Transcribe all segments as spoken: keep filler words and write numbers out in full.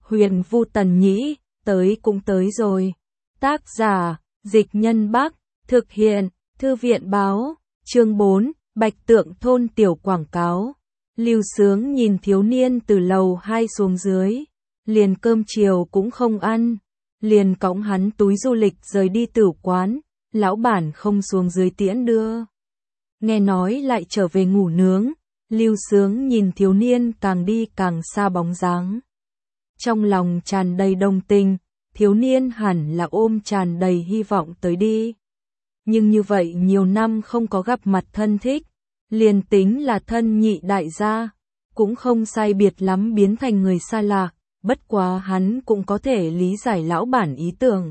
Huyền Vu Tần Nhĩ, tới cũng tới rồi. Tác giả, Dịch Nhân Bắc, thực hiện, Thư viện Báo, chương bốn, Bạch Tượng Thôn tiểu quảng cáo. Lưu Sướng nhìn thiếu niên từ lầu hai xuống dưới, liền cơm chiều cũng không ăn, liền cõng hắn túi du lịch rời đi tửu quán, lão bản không xuống dưới tiễn đưa. Nghe nói lại trở về ngủ nướng, Lưu Sướng nhìn thiếu niên càng đi càng xa bóng dáng. Trong lòng tràn đầy đồng tình, thiếu niên hẳn là ôm tràn đầy hy vọng tới đi. Nhưng như vậy nhiều năm không có gặp mặt thân thích, liền tính là thân nhị đại gia, cũng không sai biệt lắm biến thành người xa lạ, bất quá hắn cũng có thể lý giải lão bản ý tưởng.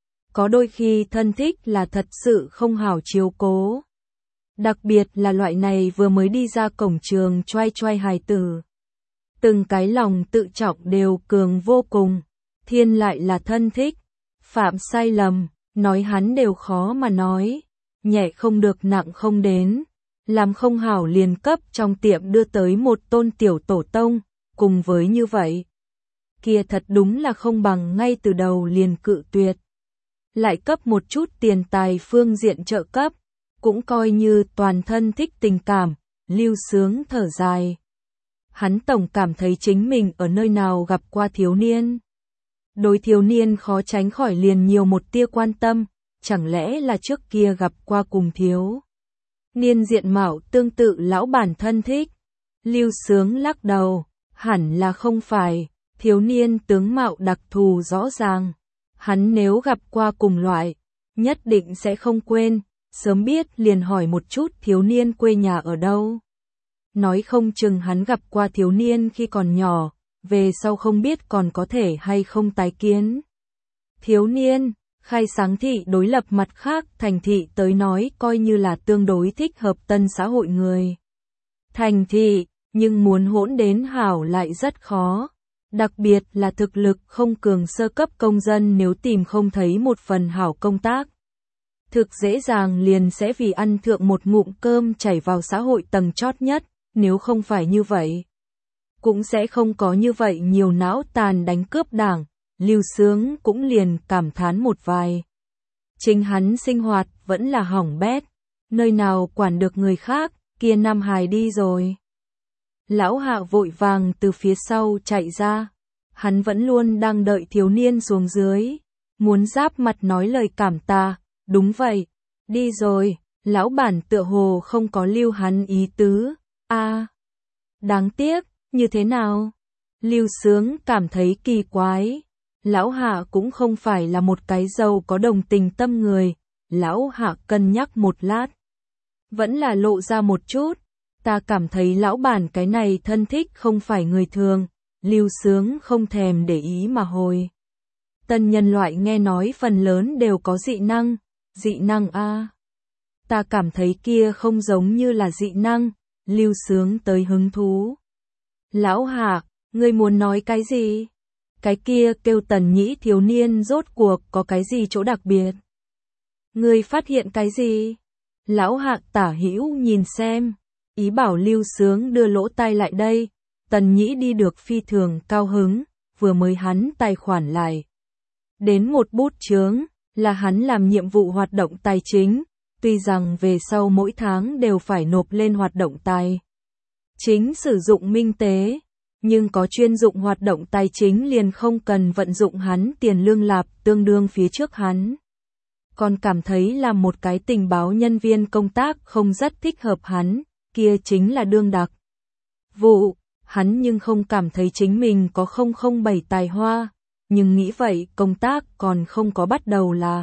Có đôi khi thân thích là thật sự không hảo chiếu cố. Đặc biệt là loại này vừa mới đi ra cổng trường choai choai hài tử. Từng cái lòng tự trọng đều cường vô cùng, thiên lại là thân thích. Phạm sai lầm, nói hắn đều khó mà nói, nhẹ không được nặng không đến. Làm không hảo liền cấp trong tiệm đưa tới một tôn tiểu tổ tông, cùng với như vậy. Kia thật đúng là không bằng ngay từ đầu liền cự tuyệt. Lại cấp một chút tiền tài phương diện trợ cấp, cũng coi như toàn thân thích tình cảm, Lưu Sướng thở dài. Hắn tổng cảm thấy chính mình ở nơi nào gặp qua thiếu niên. Đối thiếu niên khó tránh khỏi liền nhiều một tia quan tâm, chẳng lẽ là trước kia gặp qua cùng thiếu niên diện mạo tương tự lão bản thân thích. Lưu Sướng lắc đầu, hẳn là không phải, thiếu niên tướng mạo đặc thù rõ ràng. Hắn nếu gặp qua cùng loại, nhất định sẽ không quên, sớm biết liền hỏi một chút thiếu niên quê nhà ở đâu. Nói không chừng hắn gặp qua thiếu niên khi còn nhỏ, về sau không biết còn có thể hay không tái kiến. Thiếu niên, khai sáng thị đối lập mặt khác thành thị tới nói coi như là tương đối thích hợp tân xã hội người. Thành thị, nhưng muốn hỗn đến hảo lại rất khó. Đặc biệt là thực lực không cường sơ cấp công dân nếu tìm không thấy một phần hảo công tác. Thực dễ dàng liền sẽ vì ăn thượng một ngụm cơm chảy vào xã hội tầng chót nhất, nếu không phải như vậy. Cũng sẽ không có như vậy nhiều não tàn đánh cướp đảng, Lưu Sướng cũng liền cảm thán một vài. Chính hắn sinh hoạt vẫn là hỏng bét, nơi nào quản được người khác, kia Nam Hải đi rồi. Lão Hạ vội vàng từ phía sau chạy ra, hắn vẫn luôn đang đợi thiếu niên xuống dưới, muốn giáp mặt nói lời cảm tạ, đúng vậy, đi rồi, lão bản tựa hồ không có lưu hắn ý tứ, a à, đáng tiếc, như thế nào? Lưu Sướng cảm thấy kỳ quái, lão Hạ cũng không phải là một cái giàu có đồng tình tâm người, lão Hạ cân nhắc một lát, vẫn là lộ ra một chút. Ta cảm thấy lão bản cái này thân thích không phải người thường, Lưu Sướng không thèm để ý mà hồi. Tân nhân loại nghe nói phần lớn đều có dị năng, dị năng a. À. Ta cảm thấy kia không giống như là dị năng, Lưu Sướng tới hứng thú. Lão Hạ, ngươi muốn nói cái gì? Cái kia kêu Tần Nhĩ thiếu niên rốt cuộc có cái gì chỗ đặc biệt? Ngươi phát hiện cái gì? Lão Hạ tả hữu nhìn xem. Ý bảo Lưu Sướng đưa lỗ tai lại đây, Tần Nhĩ đi được phi thường cao hứng, vừa mới hắn tài khoản lại. Đến một bút chướng, là hắn làm nhiệm vụ hoạt động tài chính, tuy rằng về sau mỗi tháng đều phải nộp lên hoạt động tài chính sử dụng minh tế, nhưng có chuyên dụng hoạt động tài chính liền không cần vận dụng hắn tiền lương lạp tương đương phía trước hắn. Còn cảm thấy là một cái tình báo nhân viên công tác không rất thích hợp hắn. Kia chính là đương đặc vụ, hắn nhưng không cảm thấy chính mình có không không bảy tài hoa, nhưng nghĩ vậy công tác còn không có bắt đầu là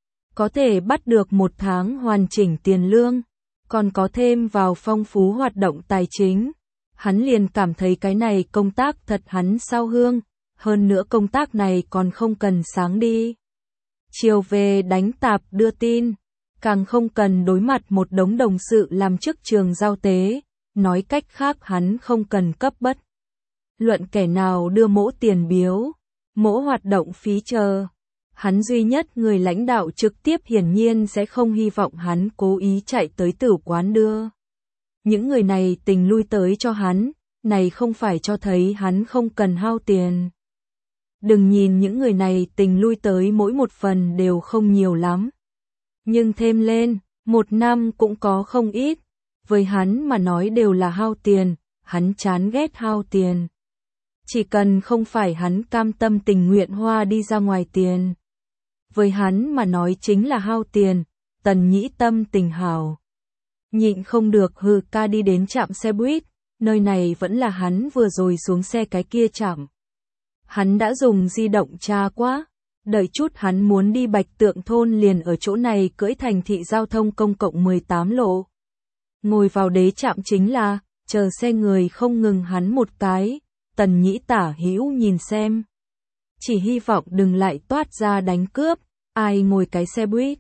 có thể bắt được một tháng hoàn chỉnh tiền lương, còn có thêm vào phong phú hoạt động tài chính, hắn liền cảm thấy cái này công tác thật hắn sao hương, hơn nữa công tác này còn không cần sáng đi chiều về đánh tạp đưa tin. Càng không cần đối mặt một đống đồng sự làm chức trường giao tế, nói cách khác hắn không cần cấp bất luận kẻ nào đưa mỗ tiền biếu, mỗ hoạt động phí chờ. Hắn duy nhất người lãnh đạo trực tiếp hiển nhiên sẽ không hy vọng hắn cố ý chạy tới tửu quán đưa. Những người này tình lui tới cho hắn, này không phải cho thấy hắn không cần hao tiền. Đừng nhìn những người này tình lui tới mỗi một phần đều không nhiều lắm. Nhưng thêm lên, một năm cũng có không ít. Với hắn mà nói đều là hao tiền, hắn chán ghét hao tiền. Chỉ cần không phải hắn cam tâm tình nguyện hoa đi ra ngoài tiền. Với hắn mà nói chính là hao tiền, Tần Nhĩ tâm tình hào. Nhịn không được hừ ca đi đến trạm xe buýt, nơi này vẫn là hắn vừa rồi xuống xe cái kia trạm. Hắn đã dùng di động tra quá, đợi chút hắn muốn đi Bạch Tượng thôn liền ở chỗ này cưỡi thành thị giao thông công cộng mười tám lộ. Ngồi vào đế trạm chính là, chờ xe người không ngừng hắn một cái, Tần Nhĩ tả hữu nhìn xem. Chỉ hy vọng đừng lại toát ra đánh cướp, ai ngồi cái xe buýt.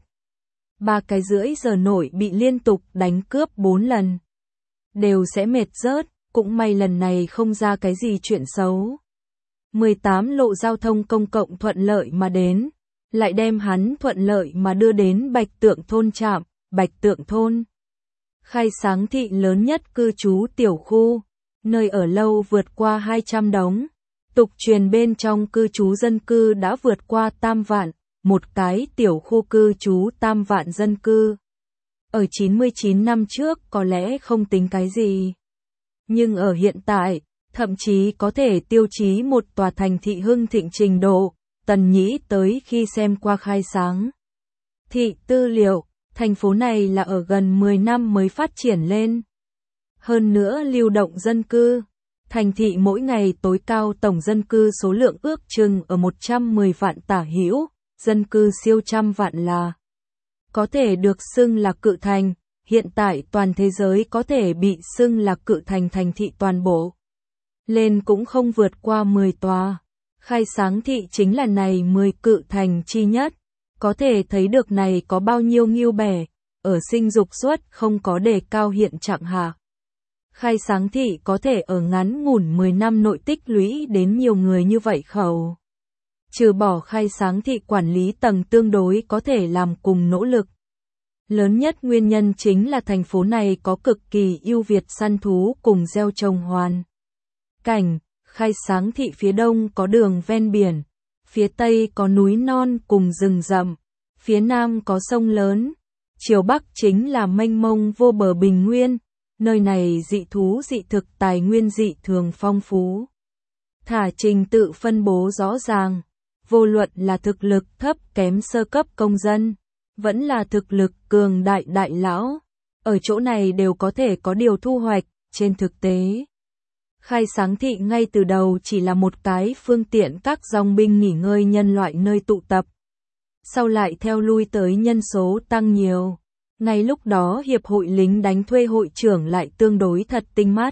Ba cái rưỡi giờ nổi bị liên tục đánh cướp bốn lần. Đều sẽ mệt rớt, cũng may lần này không ra cái gì chuyện xấu. mười tám lộ giao thông công cộng thuận lợi mà đến, lại đem hắn thuận lợi mà đưa đến Bạch Tượng thôn trạm, Bạch Tượng thôn. Khai sáng thị lớn nhất cư trú tiểu khu, nơi ở lâu vượt qua hai trăm đống. Tục truyền bên trong cư trú dân cư đã vượt qua tam vạn, một cái tiểu khu cư trú tam vạn dân cư. Ở chín mươi chín năm trước có lẽ không tính cái gì. Nhưng ở hiện tại, thậm chí có thể tiêu chí một tòa thành thị hưng thịnh trình độ, Tần Nhĩ tới khi xem qua khai sáng thị tư liệu, thành phố này là ở gần mười năm mới phát triển lên. Hơn nữa lưu động dân cư, thành thị mỗi ngày tối cao tổng dân cư số lượng ước chừng ở một trăm mười vạn tả hữu, dân cư siêu trăm vạn là có thể được xưng là cự thành, hiện tại toàn thế giới có thể bị xưng là cự thành thành thị toàn bộ. Lên cũng không vượt qua mười tòa. Khai sáng thị chính là này mười cự thành chi nhất. Có thể thấy được này có bao nhiêu nghiêu bẻ, ở sinh dục suất không có đề cao hiện trạng hạ. Khai sáng thị có thể ở ngắn ngủn mười năm nội tích lũy đến nhiều người như vậy khẩu. Trừ bỏ khai sáng thị quản lý tầng tương đối có thể làm cùng nỗ lực. Lớn nhất nguyên nhân chính là thành phố này có cực kỳ ưu việt săn thú cùng gieo trồng hoàn cảnh. Khai sáng thị phía đông có đường ven biển, phía tây có núi non cùng rừng rậm, phía nam có sông lớn, chiều bắc chính là mênh mông vô bờ bình nguyên, nơi này dị thú dị thực tài nguyên dị thường phong phú. Thả trình tự phân bố rõ ràng, vô luận là thực lực thấp kém sơ cấp công dân, vẫn là thực lực cường đại đại lão, ở chỗ này đều có thể có điều thu hoạch, trên thực tế. Khai sáng thị ngay từ đầu chỉ là một cái phương tiện các dòng binh nghỉ ngơi nhân loại nơi tụ tập. Sau lại theo lui tới nhân số tăng nhiều. Ngay lúc đó hiệp hội lính đánh thuê hội trưởng lại tương đối thật tinh mắt.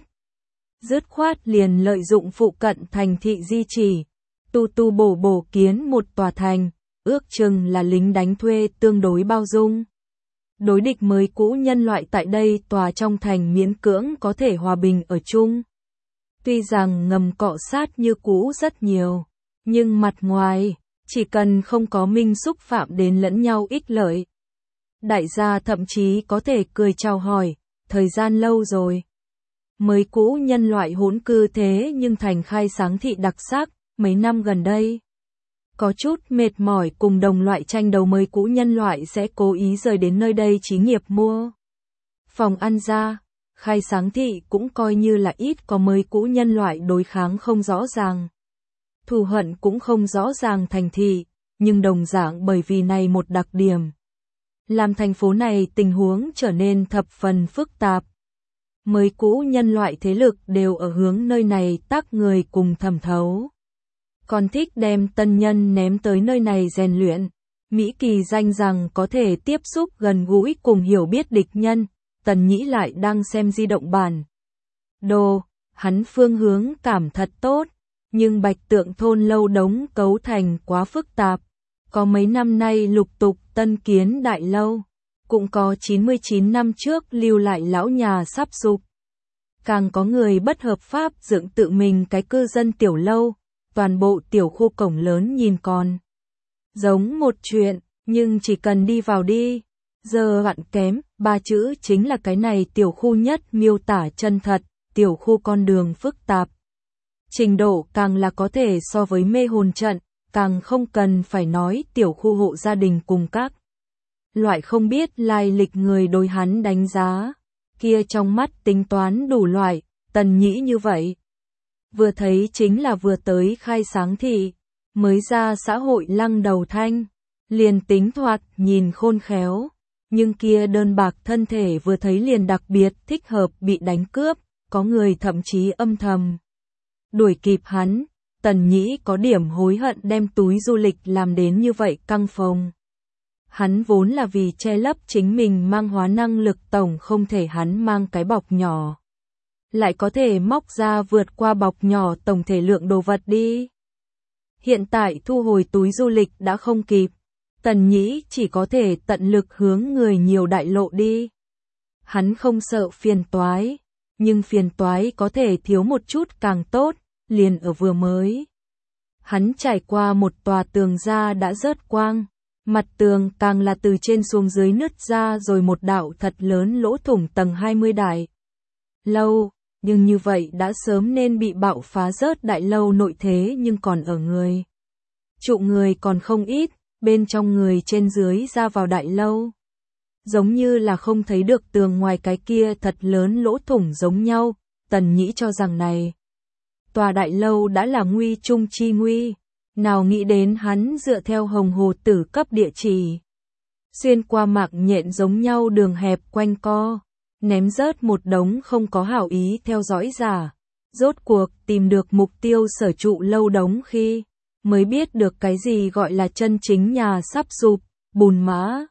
Dứt khoát liền lợi dụng phụ cận thành thị di chỉ. Tu tu bổ bổ kiến một tòa thành, ước chừng là lính đánh thuê tương đối bao dung. Đối địch mới cũ nhân loại tại đây tòa trong thành miễn cưỡng có thể hòa bình ở chung. Tuy rằng ngầm cọ sát như cũ rất nhiều, nhưng mặt ngoài, chỉ cần không có minh xúc phạm đến lẫn nhau ích lợi. Đại gia thậm chí có thể cười chào hỏi, thời gian lâu rồi. Mới cũ nhân loại hỗn cư thế nhưng thành khai sáng thị đặc sắc, mấy năm gần đây. Có chút mệt mỏi cùng đồng loại tranh đấu mới cũ nhân loại sẽ cố ý rời đến nơi đây chí nghiệp mua phòng ăn ra. Khai sáng thị cũng coi như là ít có mới cũ nhân loại đối kháng không rõ ràng. Thù hận cũng không rõ ràng thành thị, nhưng đồng dạng bởi vì này một đặc điểm. Làm thành phố này tình huống trở nên thập phần phức tạp. Mới cũ nhân loại thế lực đều ở hướng nơi này tác người cùng thẩm thấu. Còn thích đem tân nhân ném tới nơi này rèn luyện. Mỹ Kỳ danh rằng có thể tiếp xúc gần gũi cùng hiểu biết địch nhân. Tần Nhĩ lại đang xem di động bản đồ, hắn phương hướng cảm thật tốt, nhưng Bạch Tượng thôn lâu đống cấu thành quá phức tạp. Có mấy năm nay lục tục tân kiến đại lâu, cũng có chín mươi chín năm trước lưu lại lão nhà sắp sụp. Càng có người bất hợp pháp dựng tự mình cái cư dân tiểu lâu, toàn bộ tiểu khu cổng lớn nhìn còn giống một chuyện, nhưng chỉ cần đi vào đi. Giờ vặn kém, ba chữ chính là cái này tiểu khu nhất miêu tả chân thật, tiểu khu con đường phức tạp. Trình độ càng là có thể so với mê hồn trận, càng không cần phải nói tiểu khu hộ gia đình cùng các loại không biết lai lịch người đối hắn đánh giá, kia trong mắt tính toán đủ loại, Tần Nhĩ như vậy. Vừa thấy chính là vừa tới khai sáng thị, mới ra xã hội lăng đầu thanh, liền tính thoạt nhìn khôn khéo, nhưng kia đơn bạc thân thể vừa thấy liền đặc biệt thích hợp bị đánh cướp, có người thậm chí âm thầm đuổi kịp hắn. Tần Nhĩ có điểm hối hận đem túi du lịch làm đến như vậy căng phồng. Hắn vốn là vì che lấp chính mình mang hóa năng lực tổng không thể hắn mang cái bọc nhỏ. Lại có thể móc ra vượt qua bọc nhỏ tổng thể lượng đồ vật đi. Hiện tại thu hồi túi du lịch đã không kịp. Tần Nhĩ chỉ có thể tận lực hướng người nhiều đại lộ đi. Hắn không sợ phiền toái, nhưng phiền toái có thể thiếu một chút càng tốt, liền ở vừa mới. Hắn trải qua một tòa tường ra đã rớt quang, mặt tường càng là từ trên xuống dưới nứt ra rồi một đạo thật lớn lỗ thủng tầng hai mươi đại. Lâu, nhưng như vậy đã sớm nên bị bạo phá rớt đại lâu nội thế nhưng còn ở người. Trụ người còn không ít, bên trong người trên dưới ra vào đại lâu. Giống như là không thấy được tường ngoài cái kia thật lớn lỗ thủng giống nhau, Tần Nhĩ cho rằng này. Tòa đại lâu đã là nguy trung chi nguy, nào nghĩ đến hắn dựa theo Hồng Hồ Tử cấp địa chỉ. Xuyên qua mạng nhện giống nhau đường hẹp quanh co, ném rớt một đống không có hảo ý theo dõi giả. Rốt cuộc tìm được mục tiêu sở trụ lâu đống khi, mới biết được cái gì gọi là chân chính nhà sắp sụp, bùn mã.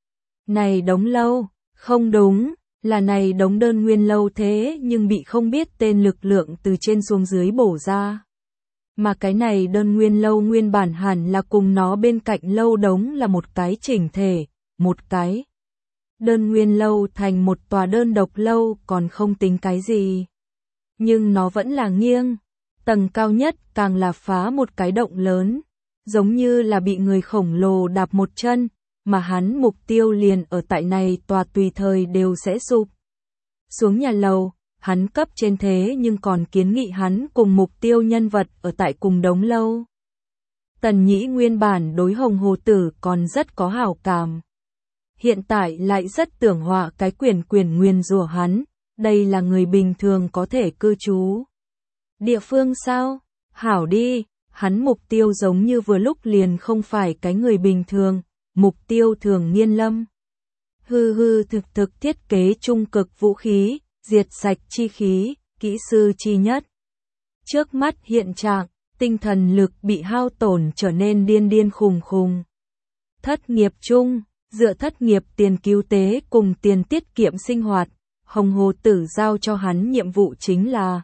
Này đống lâu, không đúng, là này đống đơn nguyên lâu thế nhưng bị không biết tên lực lượng từ trên xuống dưới bổ ra. Mà cái này đơn nguyên lâu nguyên bản hẳn là cùng nó bên cạnh lâu đống là một cái chỉnh thể, một cái. Đơn nguyên lâu thành một tòa đơn độc lâu còn không tính cái gì. Nhưng nó vẫn là nghiêng, tầng cao nhất càng là phá một cái động lớn, giống như là bị người khổng lồ đạp một chân, mà hắn mục tiêu liền ở tại này tòa tùy thời đều sẽ sụp. Xuống nhà lầu, hắn cấp trên thế nhưng còn kiến nghị hắn cùng mục tiêu nhân vật ở tại cùng đống lâu. Tần Nhĩ nguyên bản đối Hồng Hồ Tử còn rất có hảo cảm. Hiện tại lại rất tưởng họa cái quyền quyền nguyền rủa hắn, đây là người bình thường có thể cư trú. Địa phương sao? Hảo đi, hắn mục tiêu giống như vừa lúc liền không phải cái người bình thường, mục tiêu Thường Nghiên Lâm. Hư hư thực thực thiết kế trung cực vũ khí, diệt sạch chi khí, kỹ sư chi nhất. Trước mắt hiện trạng, tinh thần lực bị hao tổn trở nên điên điên khùng khùng. Thất nghiệp chung, dựa thất nghiệp tiền cứu tế cùng tiền tiết kiệm sinh hoạt, Hồng Hồ Tử giao cho hắn nhiệm vụ chính là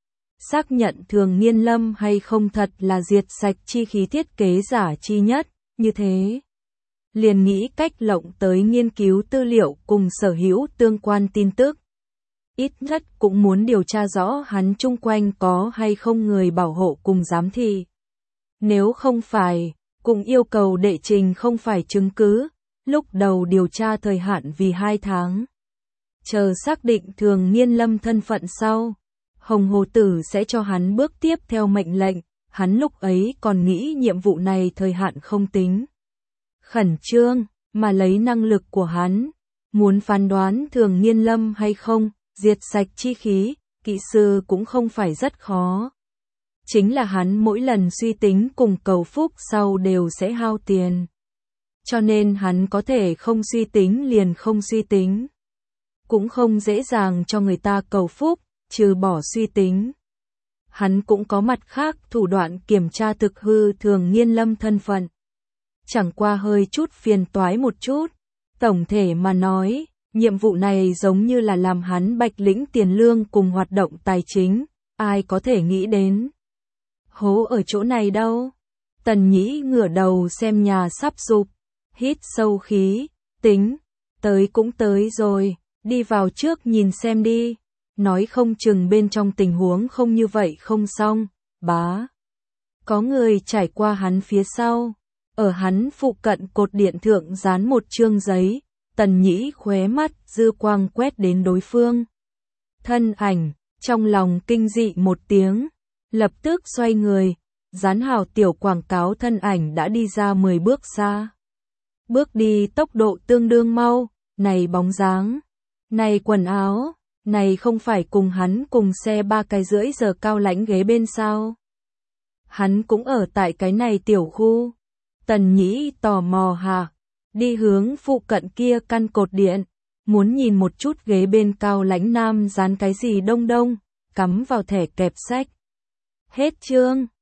xác nhận Thường Nghiên Lâm hay không thật là diệt sạch chi khí thiết kế giả chi nhất, như thế. Liền nghĩ cách lộng tới nghiên cứu tư liệu cùng sở hữu tương quan tin tức. Ít nhất cũng muốn điều tra rõ hắn chung quanh có hay không người bảo hộ cùng giám thị. Nếu không phải, cũng yêu cầu đệ trình không phải chứng cứ, lúc đầu điều tra thời hạn vì hai tháng. Chờ xác định Thường Nghiên Lâm thân phận sau, Hồng Hồ Tử sẽ cho hắn bước tiếp theo mệnh lệnh, hắn lúc ấy còn nghĩ nhiệm vụ này thời hạn không tính. Khẩn trương, mà lấy năng lực của hắn, muốn phán đoán Thường Nghiên Lâm hay không, diệt sạch chi khí, kỹ sư cũng không phải rất khó. Chính là hắn mỗi lần suy tính cùng cầu phúc sau đều sẽ hao tiền. Cho nên hắn có thể không suy tính liền không suy tính. Cũng không dễ dàng cho người ta cầu phúc, trừ bỏ suy tính. Hắn cũng có mặt khác thủ đoạn kiểm tra thực hư Thường Nghiên Lâm thân phận. Chẳng qua hơi chút phiền toái một chút. Tổng thể mà nói, nhiệm vụ này giống như là làm hắn bạch lĩnh tiền lương cùng hoạt động tài chính, ai có thể nghĩ đến. Hố ở chỗ này đâu? Tần Nhĩ ngửa đầu xem nhà sắp sụp, hít sâu khí, tính, tới cũng tới rồi, đi vào trước nhìn xem đi, nói không chừng bên trong tình huống không như vậy không xong, bá. Có người trải qua hắn phía sau, ở hắn phụ cận cột điện thượng dán một chương giấy, Tần Nhĩ khóe mắt dư quang quét đến đối phương. Thân ảnh, trong lòng kinh dị một tiếng, Lập tức xoay người, dán hào tiểu quảng cáo thân ảnh đã đi ra mười bước xa. Bước đi tốc độ tương đương mau, này bóng dáng, này quần áo, này không phải cùng hắn cùng xe ba cái rưỡi giờ cao lãnh ghế bên sao. Hắn cũng ở tại cái này tiểu khu. Tần Nhĩ tò mò hả, đi hướng phụ cận kia căn cột điện, muốn nhìn một chút ghế bên cao lãnh nam dán cái gì đông đông, cắm vào thẻ kẹp sách. Hết chương.